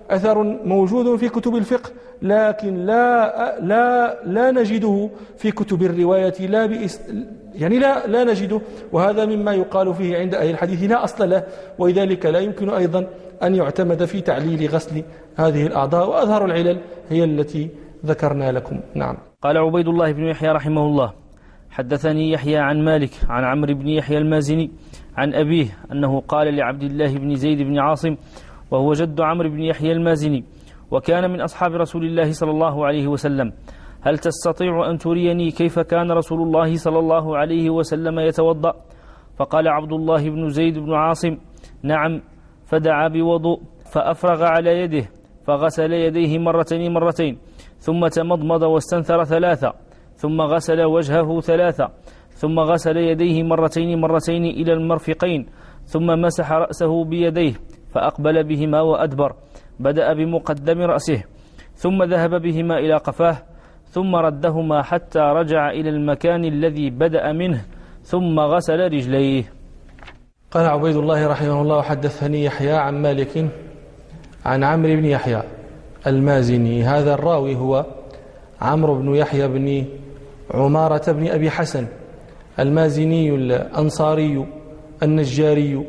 أثر موجود في كتب الفقه، لكن لا لا لا نجده في كتب الرواية، لا بإس يعني لا لا نجده، وهذا مما يقال فيه عند أهل الحديث لا أصل له، ولذلك لا يمكن أيضا أن يعتمد في تعليل غسل هذه الأعضاء، وأظهر العلل هي التي ذكرنا لكم. نعم. قال عبيد الله بن يحيى رحمه الله: حدثني يحيى عن مالك عن عمرو بن يحيى المازني عن أبيه أنه قال لعبد الله بن زيد بن عاصم، وهو جد عمرو بن يحيى المازني وكان من أصحاب رسول الله صلى الله عليه وسلم: هل تستطيع أن تريني كيف كان رسول الله صلى الله عليه وسلم يتوضأ؟ فقال عبد الله بن زيد بن عاصم: نعم. فدعا بوضوء فأفرغ على يده فغسل يديه مرتين مرتين، ثم تمضمض واستنثر ثلاثة، ثم غسل وجهه ثلاثة، ثم غسل يديه مرتين مرتين إلى المرفقين، ثم مسح رأسه بيديه فأقبل بهما وأدبر، بدأ بمقدم رأسه، ثم ذهب بهما إلى قفاه، ثم ردهما حتى رجع إلى المكان الذي بدأ منه، ثم غسل رجليه. قال عبيد الله رحمه الله: حدثني يحيى عن مالك عن عمرو بن يحيى المازني. هذا الراوي هو عمرو بن يحيى بن عمارة بن أبي حسن المازني الأنصاري النجاري،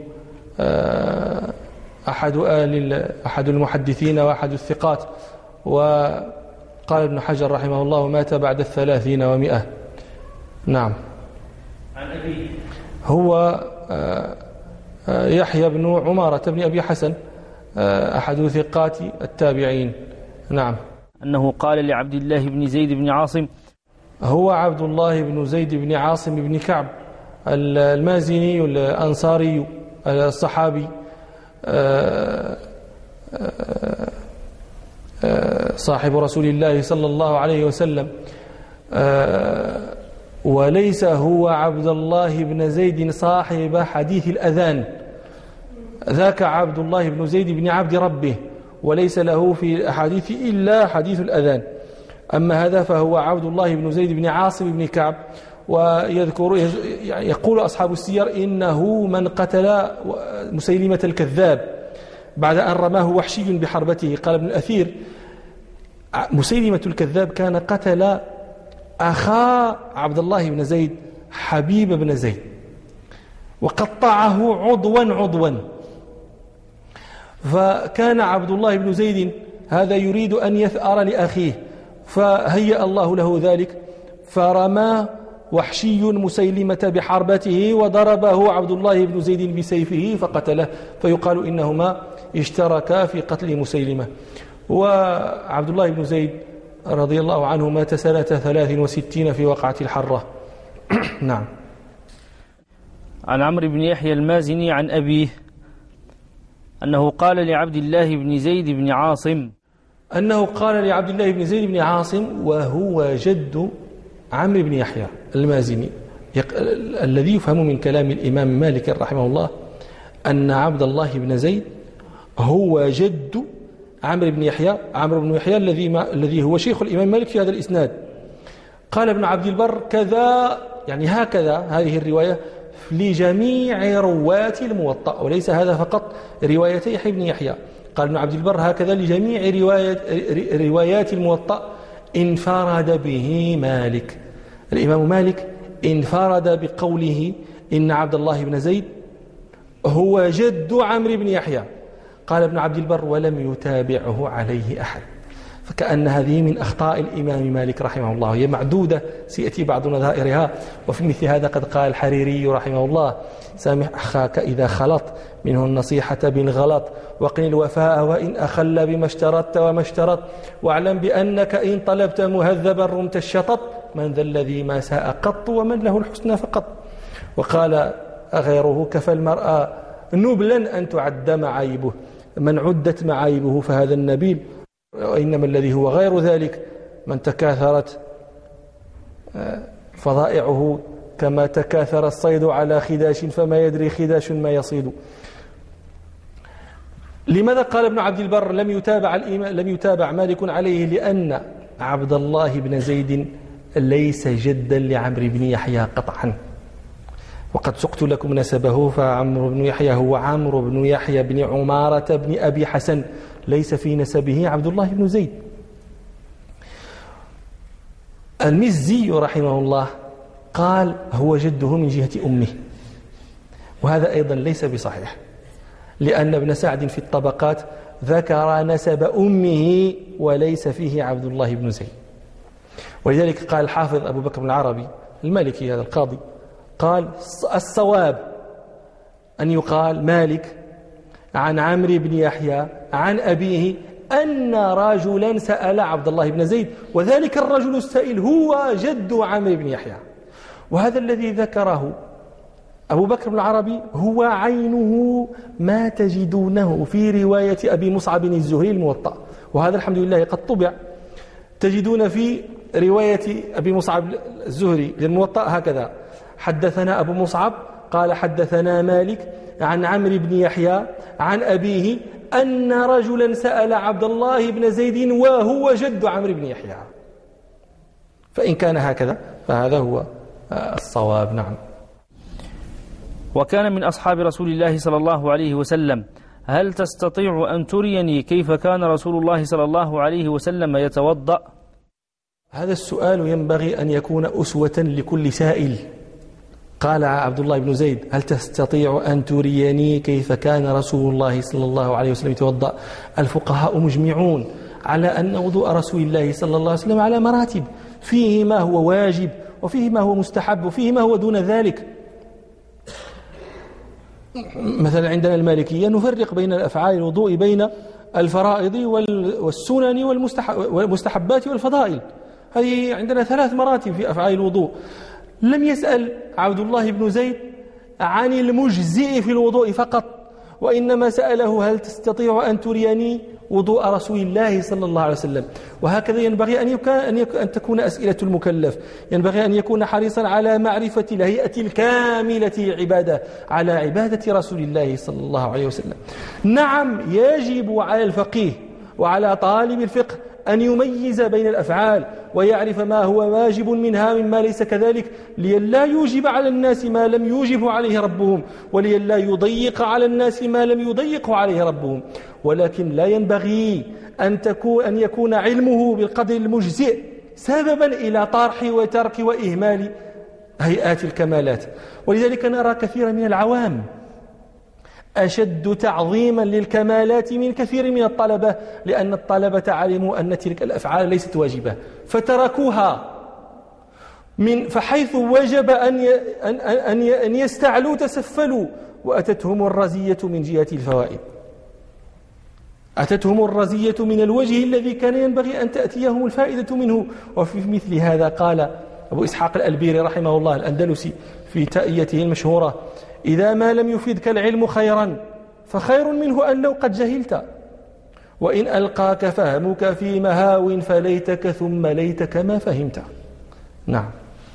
أحد آل أحد المحدثين وأحد الثقات، وقال ابن حجر رحمه الله: مات بعد الثلاثين ومئة. نعم. عن أبيه هو يحيى بن عمارة بن أبي حسن، أحد ثقات التابعين. نعم. أنه قال لعبد الله بن زيد بن عاصم، هو عبد الله بن زيد بن عاصم بن كعب المازني الأنصاري الصحابي، صاحب رسول الله صلى الله عليه وسلم، وليس هو عبد الله بن زيد صاحب حديث الأذان، ذاك عبد الله بن زيد بن عبد ربه، وليس له في الأحاديث إلا حديث الأذان. أما هذا فهو عبد الله بن زيد بن عاصم بن كعب. ويذكر يقول أصحاب السير إنه من قتل مسيلمة الكذاب بعد أن رماه وحشي بحربته. قال ابن الأثير: مسيلمة الكذاب كان قتل أخا عبد الله بن زيد حبيب بن زيد، وقطعه عضوا عضوا، فكان عبد الله بن زيد هذا يريد أن يثأر لأخيه، فهيأ الله له ذلك، فرمى وحشي مسيلمة بحربته وضربه عبد الله بن زيد بسيفه فقتله، فيقال إنهما اشتركا في قتل مسيلمة. وعبد الله بن زيد رضي الله عنه مات سنة ثلاث وستين في وقعة الحرة. نعم. عن عمرو بن يحيى المازني عن أبيه أنه قال لعبد الله بن زيد بن عاصم أنه قال لعبد الله بن زيد بن عاصم، وهو جد عمرو بن يحيى المازني. الذي يفهم من كلام الإمام مالك رحمه الله أن عبد الله بن زيد هو جد عمرو بن يحيى، عمرو بن يحيى الذي الذي هو شيخ الإمام مالك في هذا الإسناد. قال ابن عبد البر: كذا، يعني هكذا هذه الرواية لجميع رواة الموطأ، وليس هذا فقط روايتي يحيى بن يحيى. قال ابن عبد البر: هكذا لجميع روايات روايات الموطأ انفرد به مالك. الإمام مالك انفرد بقوله إن عبد الله بن زيد هو جد عمرو بن يحيى. قال ابن عبد البر: ولم يتابعه عليه أحد. فكأن هذه من أخطاء الإمام مالك رحمه الله، هي معدودة سيأتي بعض نظائرها. وفي مثل هذا قد قال الحريري رحمه الله: سامح أخاك إذا خلط منه النصيحة بالغلط، وقن الوفاء وإن أخل بما اشترطت وما اشترط، واعلم بأنك إن طلبت مهذبا رمت الشطط، من ذا الذي ما ساء قط ومن له الحسنى فقط. وقال غيره: كفى المرأة نبلا أن تعد معايبه، من عدت معايبه فهذا النبيل، وإنما الذي هو غير ذلك من تكاثرت فضائعه كما تكاثر الصيد على خداش فما يدري خداش ما يصيد. لماذا قال ابن عبد البر لم يتابع لم يتابع مالك عليه؟ لأن عبد الله بن زيد ليس جدا لعمرو بن يحيى قطعا، وقد سقت لكم نسبه فعمرو بن يحيى هو عمرو بن يحيى بن عمارة بن أبي حسن، ليس في نسبه عبد الله بن زيد. المزي رحمه الله قال هو جده من جهة أمه، وهذا أيضا ليس بصحيح، لأن ابن سعد في الطبقات ذكر نسب أمه وليس فيه عبد الله بن زيد. ولذلك قال الحافظ أبو بكر بن العربي المالكي هذا القاضي قال الصواب أن يقال مالك عن عمرو بن يحيى عن أبيه أن رجلا سأل عبد الله بن زيد، وذلك الرجل السائل هو جد عمرو بن يحيى. وهذا الذي ذكره أبو بكر بن العربي هو عينه ما تجدونه في رواية أبي مصعب الزهري الموطأ، وهذا الحمد لله قد طبع. تجدون في رواية أبي مصعب الزهري للموطأ هكذا: حدثنا أبو مصعب قال حدثنا مالك عن عمرو بن يحيى عن أبيه أن رجلا سأل عبد الله بن زيد وهو جد عمرو بن يحيى. فإن كان هكذا فهذا هو الصواب. نعم. وكان من أصحاب رسول الله صلى الله عليه وسلم: هل تستطيع أن تريني كيف كان رسول الله صلى الله عليه وسلم يتوضأ؟ هذا السؤال ينبغي أن يكون أسوة لكل سائل. قال عبد الله بن زيد: هل تستطيع أن تريني كيف كان رسول الله صلى الله عليه وسلم يتوضأ؟ الفقهاء مجمعون على أن وضوء رسول الله صلى الله عليه وسلم على مراتب، فيه ما هو واجب وفيه ما هو مستحب وفيه ما هو دون ذلك. مثلا عندنا المالكية نفرق بين الأفعال الوضوء بين الفرائض والسنن والمستحبات والفضائل. هذه عندنا ثلاث مراتب في أفعال الوضوء. لم يسأل عبد الله بن زيد عن المجزئ في الوضوء فقط، وإنما سأله: هل تستطيع أن تريني وضوء رسول الله صلى الله عليه وسلم؟ وهكذا ينبغي أن, يكون أن تكون أسئلة المكلف، ينبغي أن يكون حريصا على معرفة الهيئة الكاملة للعبادة، على عبادة رسول الله صلى الله عليه وسلم. نعم، يجب على الفقيه وعلى طالب الفقه أن يميز بين الأفعال ويعرف ما هو واجب منها مما ليس كذلك، لئلا يوجب على الناس ما لم يوجب عليه ربهم، ولئلا يضيق على الناس ما لم يضيق عليه ربهم. ولكن لا ينبغي أن تكون أن يكون علمه بالقدر المجزئ سببا إلى طرح وترك وإهمال هيئات الكمالات. ولذلك نرى كثيرا من العوام أشد تعظيما للكمالات من كثير من الطلبة، لأن الطلبة علموا أن تلك الأفعال ليست واجبة فتركوها، من فحيث وجب أن أن أن يستعلوا تسفلوا، وأتتهم الرزية من جهة الفوائد، أتتهم الرزية من الوجه الذي كان ينبغي أن تأتيهم الفائدة منه. وفي مثل هذا قال أبو إسحاق الألبيري رحمه الله الأندلسي في تأيته المشهورة: إذا ما لم يفيدك العلم خيرا فخير منه أن لو قد جهلت، وإن ألقاك فهمك في مهاو فليتك ثم ليتك ما فهمت. نعم.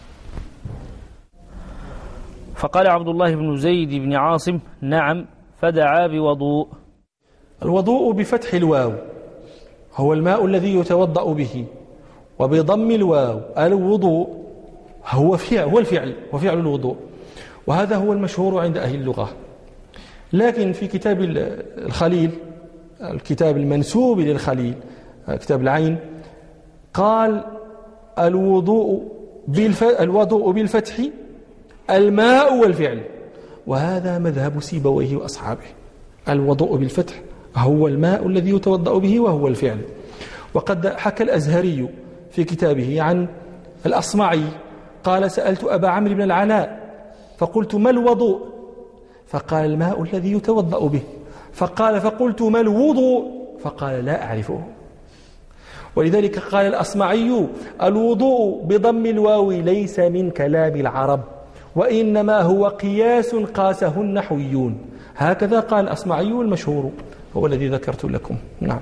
فقال عبد الله بن زيد بن عاصم: نعم، فدعا بوضوء. الوضوء بفتح الواو هو الماء الذي يتوضأ به، وبضم الواو الوضوء هو فعل هو الفعل وفعل الوضوء، وهذا هو المشهور عند أهل اللغة. لكن في كتاب الخليل، الكتاب المنسوب للخليل، كتاب العين، قال الوضوء بالفتح, الوضوء بالفتح الماء والفعل، وهذا مذهب سيبويه وأصحابه. الوضوء بالفتح هو الماء الذي يتوضأ به وهو الفعل. وقد حكى الأزهري في كتابه عن الأصمعي قال: سألت أبا عمرو بن العلاء فقلت: ما الوضوء؟ فقال: الماء الذي يتوضأ به. فقال: فقلت: ما الوضوء؟ فقال: لا أعرفه. ولذلك قال الأصمعي: الوضوء بضم الواو ليس من كلام العرب، وإنما هو قياس قاسه النحويون. هكذا قال الأصمعي، المشهور هو الذي ذكرت لكم. نعم.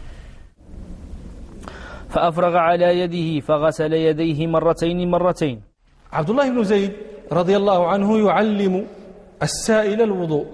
فأفرغ على يده فغسل يديه مرتين مرتين. عبد الله بن زيد رضي الله عنه يعلم السائل الوضوء.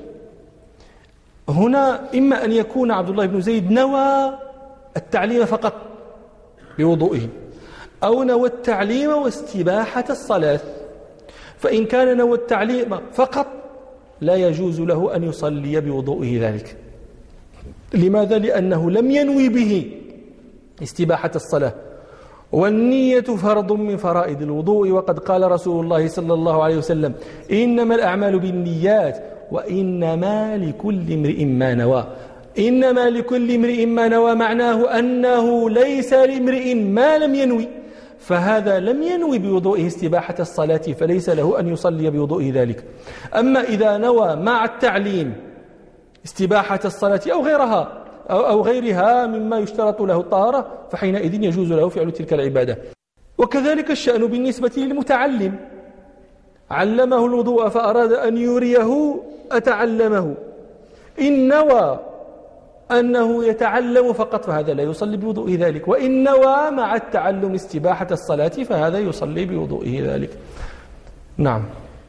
هنا إما أن يكون عبد الله بن زيد نوى التعليم فقط بوضوئه، أو نوى التعليم واستباحة الصلاة. فإن كان نوى التعليم فقط لا يجوز له أن يصلي بوضوئه ذلك. لماذا؟ لأنه لم ينوي به استباحة الصلاة، والنية فرض من فرائض الوضوء، وقد قال رسول الله صلى الله عليه وسلم: إنما الأعمال بالنيات وإنما لكل امرئ ما نوى. إنما لكل امرئ ما نوى معناه أنه ليس لامرئ ما لم ينوي، فهذا لم ينوي بوضوئه استباحة الصلاة فليس له أن يصلي بوضوئه ذلك. أما إذا نوى مع التعليم استباحة الصلاة أو غيرها أو غيرها مما يشترط له الطهارة فحينئذ يجوز له فعل تلك العبادة. وكذلك الشأن بالنسبة للمتعلم، علمه الوضوء فأراد أن يريه أتعلمه، إن نوى أنه يتعلم فقط فهذا لا يصلي بوضوء ذلك، وإن نوى مع التعلم استباحة الصلاة فهذا يصلي بوضوئه ذلك. نعم.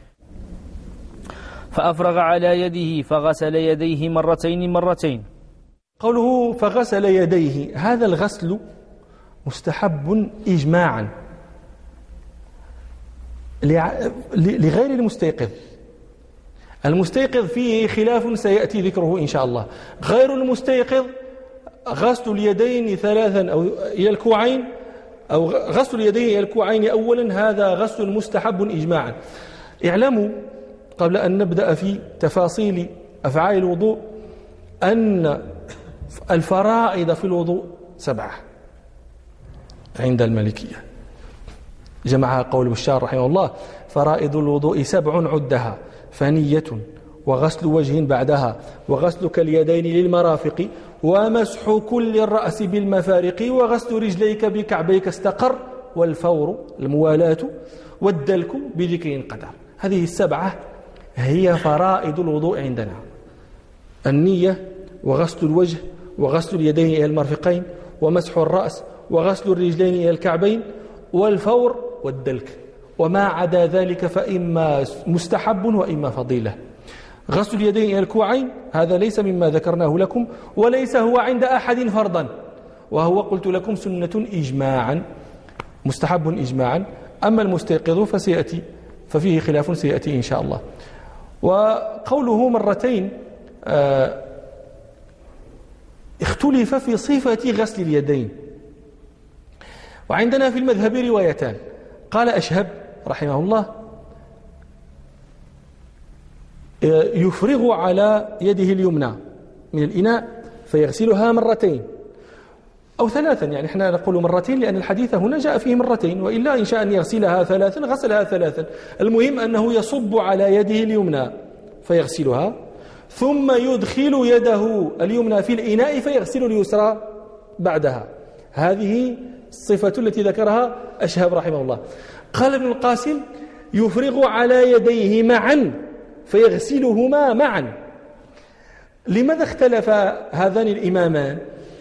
فأفرغ على يده فغسل يديه مرتين مرتين. قوله فغسل يديه، هذا الغسل مستحب إجماعا لغير المستيقظ. المستيقظ فيه خلاف سيأتي ذكره إن شاء الله. غير المستيقظ غسل اليدين ثلاثا أو إلى الكوعين، أو غسل اليدين إلى الكوعين أولا، هذا غسل مستحب إجماعا. اعلموا قبل أن نبدأ في تفاصيل أفعال الوضوء أن الفرائض في الوضوء سبعة عند المالكية، جمعها قول بشار رحمه الله: فرائض الوضوء سبع عدها، فنية، وغسل وجه بعدها، وغسلك اليدين للمرافق، ومسح كل الرأس بالمفارق، وغسل رجليك بكعبيك استقر، والفور الموالاة، والدلك بذكر قدر. هذه السبعة هي فرائض الوضوء عندنا: النية، وغسل الوجه، وغسل اليدين إلى المرفقين، ومسح الرأس، وغسل الرجلين إلى الكعبين، والفور، والدلك. وما عدا ذلك فإما مستحب وإما فضيلة. غسل اليدين إلى الكوعين هذا ليس مما ذكرناه لكم، وليس هو عند أحد فرضا، وهو قلت لكم سنة إجماعا، مستحب إجماعا. أما المستيقظ فسيأتي ففيه خلاف سيأتي إن شاء الله. وقوله مرتين آه اختلف في صفة غسل اليدين، وعندنا في المذهب روايتان. قال أشهب رحمه الله: يفرغ على يده اليمنى من الإناء فيغسلها مرتين أو ثلاثا، يعني احنا نقول مرتين لأن الحديث هنا جاء فيه مرتين، وإلا إن شاء أن يغسلها ثلاثا غسلها ثلاثا. المهم أنه يصب على يده اليمنى فيغسلها، ثم يدخل يده اليمنى في الإناء فيغسل اليسرى بعدها. هذه الصفة التي ذكرها أشهب رحمه الله. قال ابن القاسم: يفرغ على يديه معا فيغسلهما معا. لماذا اختلف هذان الإمامان؟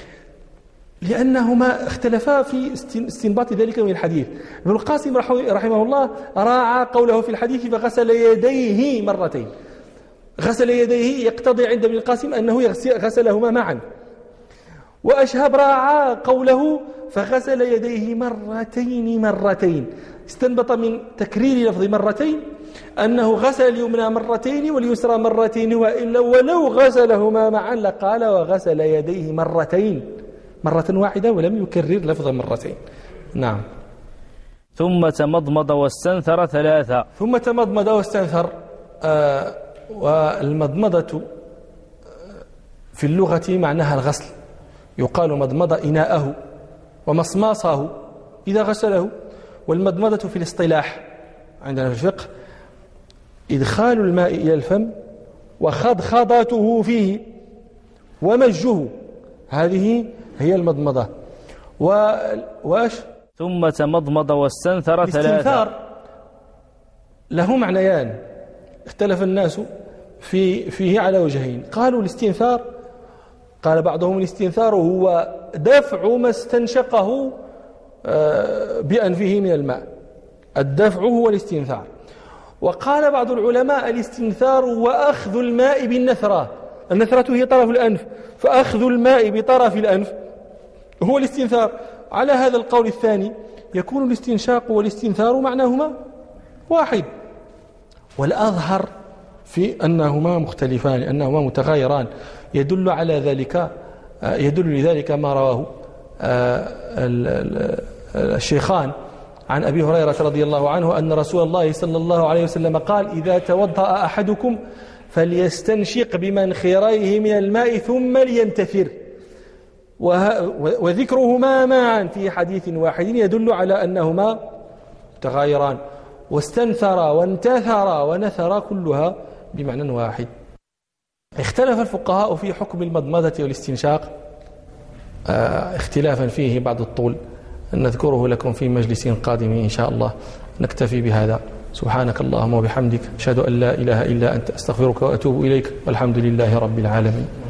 لأنهما اختلفا في استنباط ذلك من الحديث. ابن القاسم رحمه الله راعى قوله في الحديث: فغسل يديه مرتين. غسل يديه يقتضي عند ابن القاسم أنه غسلهما معا. وأشهب راعى قوله: فغسل يديه مرتين مرتين، استنبط من تكرير لفظ مرتين أنه غسل اليمنى مرتين واليسرى مرتين، وإلا ولو غسلهما معا لقال: وغسل يديه مرتين، مرة واحدة، ولم يكرر لفظ مرتين. نعم. ثم تمضمض واستنثر ثلاثة. ثم تمضمض واستنثر. آه والمضمضة في اللغة معناها الغسل، يقال مضمض إناءه ومصماصه إذا غسله. والمضمضة في الاصطلاح عندنا في الفقه إدخال الماء إلى الفم وخضخضته فيه ومجه، هذه هي المضمضة. واش ثم تمضمض واستنثر ثلاثة. الاستنثار له معنيان، اختلف الناس في فيه على وجهين. قالوا الاستنثار، قال بعضهم الاستنثار هو دفع ما استنشقه بأنفه من الماء، الدفع هو الاستنثار. وقال بعض العلماء الاستنثار هو أخذ الماء بالنثرة، النثرة هي طرف الأنف، فأخذ الماء بطرف الأنف هو الاستنثار. على هذا القول الثاني يكون الاستنشاق والاستنثار معناهما واحد، والأظهر في أنهما مختلفان، أنهما متغايران. يدل على ذلك يدل لذلك ما رواه الشيخان عن أبي هريرة رضي الله عنه أن رسول الله صلى الله عليه وسلم قال: إذا توضأ أحدكم فليستنشق بمنخريه من الماء ثم لينتثر. وذكرهما معا في حديث واحد يدل على أنهما متغايران. واستنثر وانتثر ونثر كلها بمعنى واحد. اختلف الفقهاء في حكم المضمضة والاستنشاق اختلافا فيه بعض الطول، نذكره لكم في مجلس قادم إن شاء الله. نكتفي بهذا. سبحانك اللهم وبحمدك، أشهد أن لا إله إلا أنت، أستغفرك وأتوب إليك، والحمد لله رب العالمين.